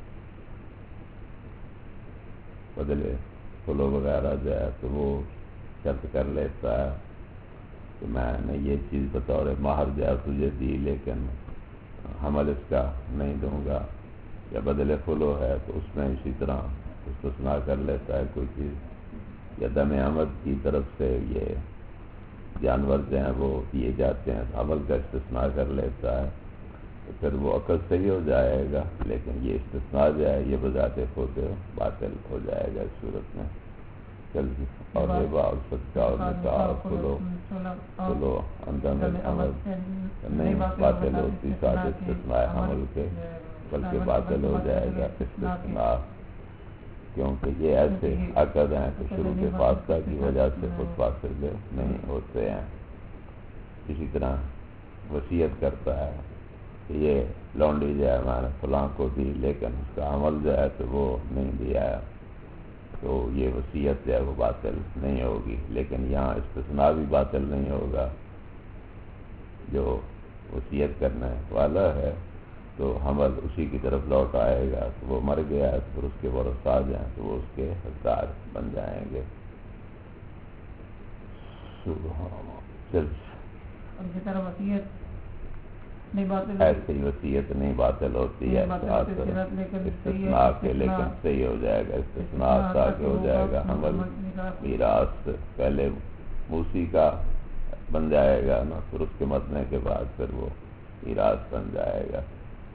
بدلے فلو وغیرہ جو ہے تو وہ شرط کر لیتا ہے کہ میں نے یہ چیز بطور مہر جو ہے تجھے دی، لیکن حمل اس کا نہیں دوں گا. یا بدلے فلو ہے تو اس میں اسی طرح استثناء کر لیتا ہے کوئی چیز. یا دم عمد کی طرف سے یہ جانور جو ہیں وہ دیے جاتے ہیں، حمل کا استثناء کر لیتا ہے، تو پھر وہ عقد صحیح ہو جائے گا، لیکن یہ استثناء جو ہے یہ بذات خود باطل ہو جائے گا اس صورت میں. اور ربا اور صدقہ اور نکاح اور خلو اندم العمد نہیں باطل ہوتی ساتھ استثناء حمل کے، بلکہ باطل ہو جائے گا استثناء، کیونکہ یہ ایسے عقد ہیں کہ شروع کے فاصلہ کی وجہ سے خود فاسد نہیں ہوتے ہیں. اسی طرح وصیت کرتا ہے کہ یہ لونڈی جو ہے میں نے فلاں کو دی، لیکن اس کا عمل جو ہے تو وہ نہیں دیا ہے، تو یہ وصیت جو ہے وہ باطل نہیں ہوگی. لیکن یہاں استثناء بھی باطل نہیں ہوگا. جو وصیت کرنے والا ہے تو حمل اسی کی طرف لوٹ آئے گا، تو وہ مر گیا ہے تو پھر اس کے ورثہ آ جائیں تو وہ اس کے حقدار بن جائیں گے. ایسے ہی وصیت نہیں باطل ہوتی ہے استثناء کے، لیکن صحیح ہو جائے گا. استثناء تاکہ ہو جائے گا حمل میراث پہلے موسی کا بن جائے گا نا، پھر اس کے مرنے کے بعد پھر وہ میراث بن جائے گا.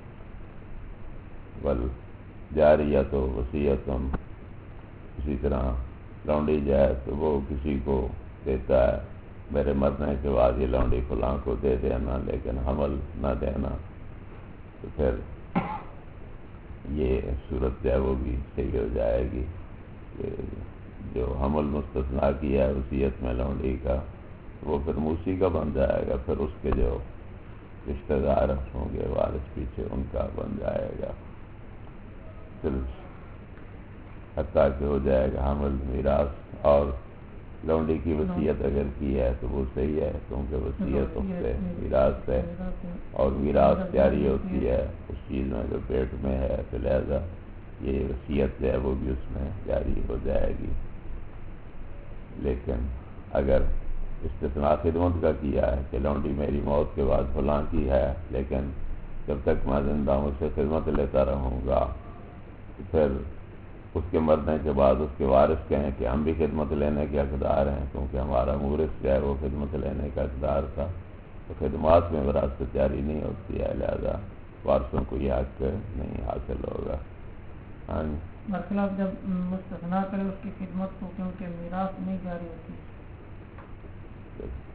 بل جاریت و وصیت اسی طرح لونڈی جائے تو وہ کسی کو دیتا ہے، میرے مرنے کے بعد یہ لونڈی فلاں کو دے دینا، لیکن حمل نہ دینا، تو پھر یہ صورت جو ہے وہ بھی صحیح ہو جائے گی. کہ جو حمل مستثنیٰ کیا ہے وصیت میں لونڈی کا، وہ پھر موسی کا بن جائے گا، پھر اس کے جو رشتہ دار ہوں گے وارث پیچھے ان کا بن جائے گا. پھر حتیٰ کہ ہو جائے گا حمل میراث. اور لونڈی کی وصیت اگر کی ہے تو وہ صحیح ہے، کیونکہ وصیت اس سے میراث ہے، اور میراث جاری ہوتی ہے اس چیز میں جو پیٹ میں ہے، تو لہذا یہ وصیت جو ہے وہ بھی اس میں جاری ہو جائے گی. لیکن اگر استثناء خدمت کا کیا ہے کہ لونڈی میری موت کے بعد فلاں کی ہے، لیکن جب تک میں زندہ ہوں اس سے خدمت لیتا رہوں گا، تو پھر اس کے مرنے کے بعد اس کے وارث کہیں کہ ہم بھی خدمت لینے کے حقدار ہیں، کیونکہ ہمارا مورث جو ہے وہ خدمت لینے کا حقدار تھا. تو خدمات میں وراثت جاری نہیں ہوتی ہے، لہذا وارثوں کو یہ حق نہیں حاصل ہوگا. ہاں جی، برخلاف جب مستثنیٰ کرے اس کی خدمت کو، کیونکہ میراث نہیں جاری ہوتی.